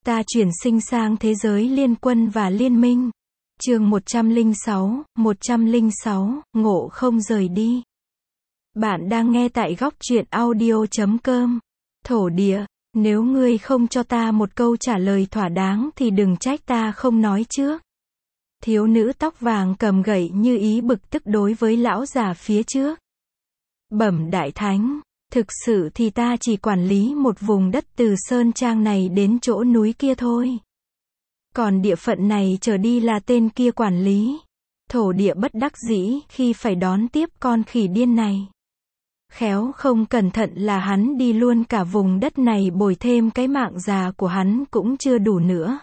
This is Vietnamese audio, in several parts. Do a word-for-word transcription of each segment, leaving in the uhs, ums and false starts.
Ta chuyển sinh sang thế giới liên quân và liên minh. Chương một trăm lẻ sáu, một trăm lẻ sáu, ngộ không rời đi. Bạn đang nghe tại góc truyện audio chấm com. Thổ địa, nếu ngươi không cho ta một câu trả lời thỏa đáng thì đừng trách ta không nói trước. Thiếu nữ tóc vàng cầm gậy như ý bực tức đối với lão già phía trước. Bẩm đại thánh, thực sự thì ta chỉ quản lý một vùng đất từ sơn trang này đến chỗ núi kia thôi. Còn địa phận này trở đi là tên kia quản lý. Thổ địa bất đắc dĩ khi phải đón tiếp con khỉ điên này. Khéo không cẩn thận là hắn đi luôn cả vùng đất này, bồi thêm cái mạng già của hắn cũng chưa đủ nữa.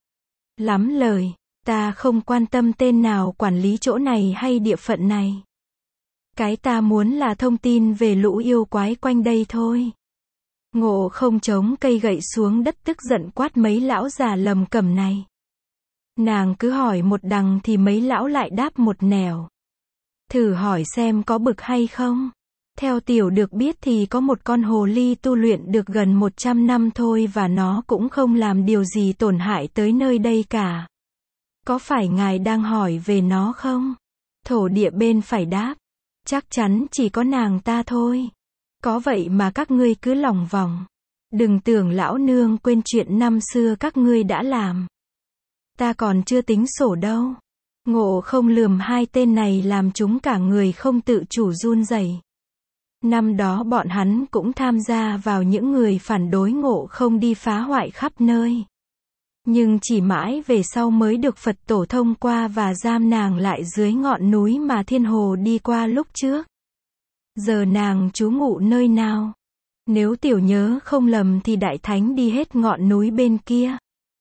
Lắm lời, ta không quan tâm tên nào quản lý chỗ này hay địa phận này. Cái ta muốn là thông tin về lũ yêu quái quanh đây thôi. Ngộ không chống cây gậy xuống đất tức giận quát mấy lão già lầm cẩm này. Nàng cứ hỏi một đằng thì mấy lão lại đáp một nẻo. Thử hỏi xem có bực hay không. Theo tiểu được biết thì có một con hồ ly tu luyện được gần một trăm năm thôi và nó cũng không làm điều gì tổn hại tới nơi đây cả. Có phải ngài đang hỏi về nó không? Thổ địa bên phải đáp. Chắc chắn chỉ có nàng ta thôi. Có vậy mà các ngươi cứ lòng vòng. Đừng tưởng lão nương quên chuyện năm xưa các ngươi đã làm. Ta còn chưa tính sổ đâu. Ngộ không lườm hai tên này làm chúng cả người không tự chủ run rẩy. Năm đó bọn hắn cũng tham gia vào những người phản đối ngộ không đi phá hoại khắp nơi. Nhưng chỉ mãi về sau mới được Phật tổ thông qua và giam nàng lại dưới ngọn núi mà Thiên Hồ đi qua lúc trước. Giờ nàng trú ngụ nơi nào? Nếu tiểu nhớ không lầm thì đại thánh đi hết ngọn núi bên kia.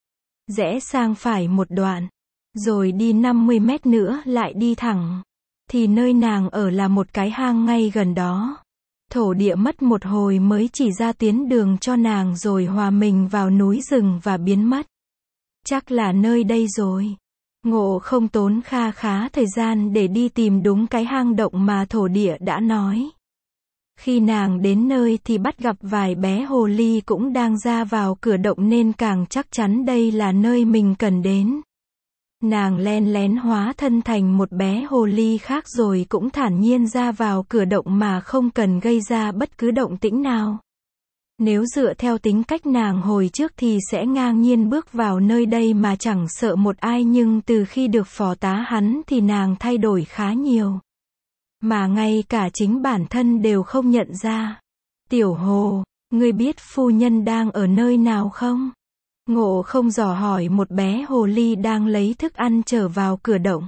Rẽ sang phải một đoạn. Rồi đi năm mươi mét nữa lại đi thẳng. Thì nơi nàng ở là một cái hang ngay gần đó. Thổ địa mất một hồi mới chỉ ra tiến đường cho nàng rồi hòa mình vào núi rừng và biến mất. Chắc là nơi đây rồi. Ngộ không tốn kha khá thời gian để đi tìm đúng cái hang động mà thổ địa đã nói. Khi nàng đến nơi thì bắt gặp vài bé hồ ly cũng đang ra vào cửa động nên càng chắc chắn đây là nơi mình cần đến. Nàng len lén hóa thân thành một bé hồ ly khác rồi cũng thản nhiên ra vào cửa động mà không cần gây ra bất cứ động tĩnh nào. Nếu dựa theo tính cách nàng hồi trước thì sẽ ngang nhiên bước vào nơi đây mà chẳng sợ một ai, nhưng từ khi được phò tá hắn thì nàng thay đổi khá nhiều. Mà ngay cả chính bản thân đều không nhận ra. Tiểu Hồ, ngươi biết phu nhân đang ở nơi nào không? Ngộ không dò hỏi một bé hồ ly đang lấy thức ăn trở vào cửa động.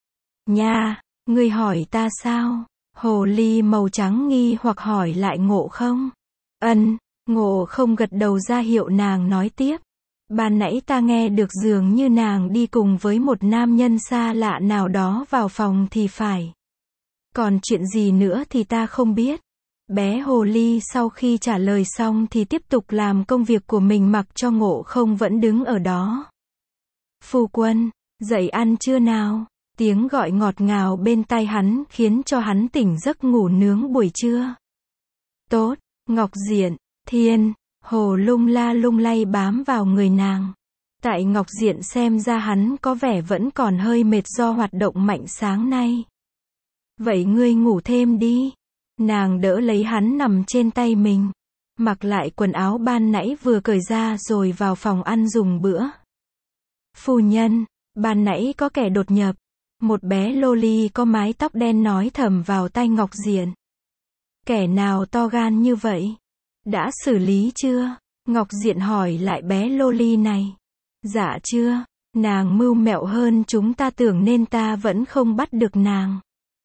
Nha, ngươi hỏi ta sao? Hồ ly màu trắng nghi hoặc hỏi lại ngộ không? Ân. Ngộ không gật đầu ra hiệu nàng nói tiếp. Ban nãy ta nghe được dường như nàng đi cùng với một nam nhân xa lạ nào đó vào phòng thì phải. Còn chuyện gì nữa thì ta không biết. Bé hồ ly sau khi trả lời xong thì tiếp tục làm công việc của mình mặc cho ngộ không vẫn đứng ở đó. Phu quân, dậy ăn chưa nào? Tiếng gọi ngọt ngào bên tai hắn khiến cho hắn tỉnh giấc ngủ nướng buổi trưa. Tốt, Ngọc Diện. Thiên, Hồ lung la lung lay bám vào người nàng. Tại Ngọc Diện xem ra hắn có vẻ vẫn còn hơi mệt do hoạt động mạnh sáng nay. Vậy ngươi ngủ thêm đi. Nàng đỡ lấy hắn nằm trên tay mình. Mặc lại quần áo ban nãy vừa cởi ra rồi vào phòng ăn dùng bữa. Phu nhân, ban nãy có kẻ đột nhập. Một bé loli có mái tóc đen nói thầm vào tai Ngọc Diện. Kẻ nào to gan như vậy? Đã xử lý chưa? Ngọc Diện hỏi lại bé loli này. Dạ chưa, nàng mưu mẹo hơn chúng ta tưởng nên ta vẫn không bắt được nàng.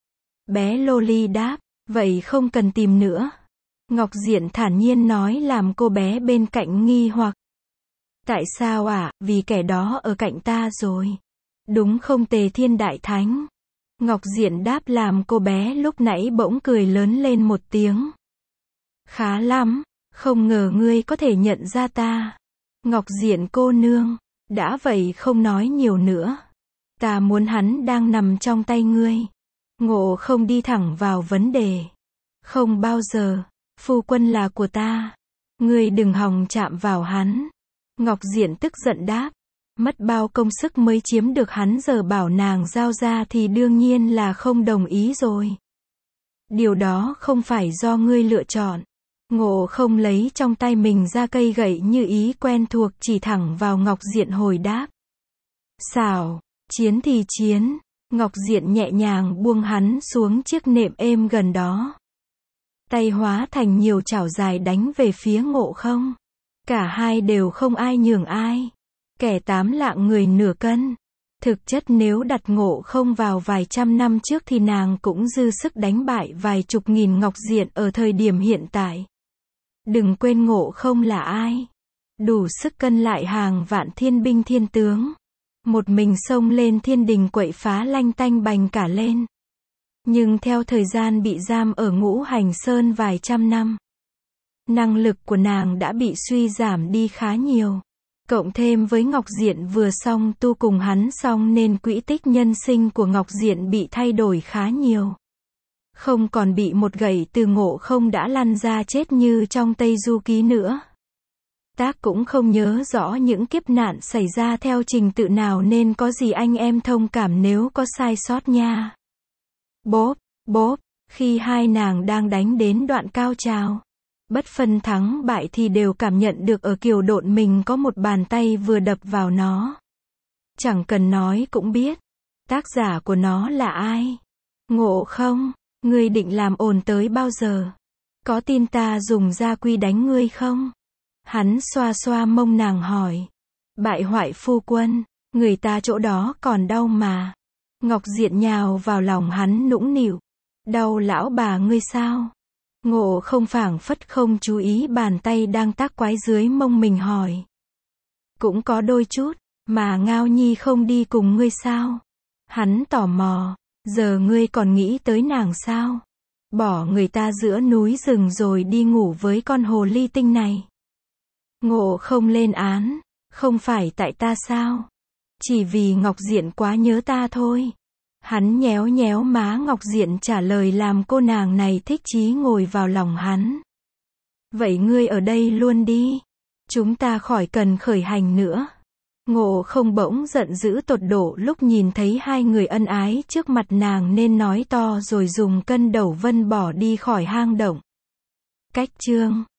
Bé loli đáp, vậy không cần tìm nữa. Ngọc Diện thản nhiên nói làm cô bé bên cạnh nghi hoặc. Tại sao ạ? À? Vì kẻ đó ở cạnh ta rồi. Đúng không Tề Thiên Đại Thánh? Ngọc Diện đáp làm cô bé lúc nãy bỗng cười lớn lên một tiếng. Khá lắm, không ngờ ngươi có thể nhận ra ta. Ngọc Diện cô nương, đã vậy không nói nhiều nữa. Ta muốn hắn đang nằm trong tay ngươi. Ngộ không đi thẳng vào vấn đề. Không bao giờ, phu quân là của ta. Ngươi đừng hòng chạm vào hắn. Ngọc Diện tức giận đáp. Mất bao công sức mới chiếm được hắn, giờ bảo nàng giao ra thì đương nhiên là không đồng ý rồi. Điều đó không phải do ngươi lựa chọn. Ngộ Không lấy trong tay mình ra cây gậy như ý quen thuộc chỉ thẳng vào Ngọc Diện hồi đáp. Xảo, chiến thì chiến. Ngọc Diện nhẹ nhàng buông hắn xuống chiếc nệm êm gần đó. Tay hóa thành nhiều chảo dài đánh về phía Ngộ Không. Cả hai đều không ai nhường ai. Kẻ tám lạng người nửa cân. Thực chất nếu đặt Ngộ Không vào vài trăm năm trước thì nàng cũng dư sức đánh bại vài chục nghìn Ngọc Diện ở thời điểm hiện tại. Đừng quên Ngộ Không là ai. Đủ sức cân lại hàng vạn thiên binh thiên tướng. Một mình xông lên thiên đình quậy phá lanh tanh bành cả lên. Nhưng theo thời gian bị giam ở Ngũ Hành Sơn vài trăm năm, năng lực của nàng đã bị suy giảm đi khá nhiều. Cộng thêm với Ngọc Diện vừa xong tu cùng hắn xong nên quỹ tích nhân sinh của Ngọc Diện bị thay đổi khá nhiều. Không còn bị một gậy từ Ngộ Không đã lăn ra chết như trong Tây Du Ký nữa. Tác cũng không nhớ rõ những kiếp nạn xảy ra theo trình tự nào nên có gì anh em thông cảm nếu có sai sót nha. Bốp, bốp, khi hai nàng đang đánh đến đoạn cao trào, bất phân thắng bại thì đều cảm nhận được ở Kiều Độn mình có một bàn tay vừa đập vào nó. Chẳng cần nói cũng biết, tác giả của nó là ai. Ngộ Không, ngươi định làm ồn tới bao giờ? Có tin ta dùng gia quy đánh ngươi không? Hắn xoa xoa mông nàng hỏi. Bại hoại phu quân, người ta chỗ đó còn đau mà. Ngọc Diện nhào vào lòng hắn nũng nịu. Đau lão bà ngươi sao? Ngộ Không phảng phất không chú ý bàn tay đang tác quái dưới mông mình hỏi. Cũng có đôi chút, mà Ngao Nhi không đi cùng ngươi sao? Hắn tò mò, giờ ngươi còn nghĩ tới nàng sao? Bỏ người ta giữa núi rừng rồi đi ngủ với con hồ ly tinh này. Ngộ Không lên án, không phải tại ta sao? Chỉ vì Ngọc Diện quá nhớ ta thôi. Hắn nhéo nhéo má Ngọc Diện trả lời làm cô nàng này thích chí ngồi vào lòng hắn. Vậy ngươi ở đây luôn đi. Chúng ta khỏi cần khởi hành nữa. Ngộ Không bỗng giận dữ tột độ lúc nhìn thấy hai người ân ái trước mặt nàng nên nói to rồi dùng cân đầu vân bỏ đi khỏi hang động. Cách chương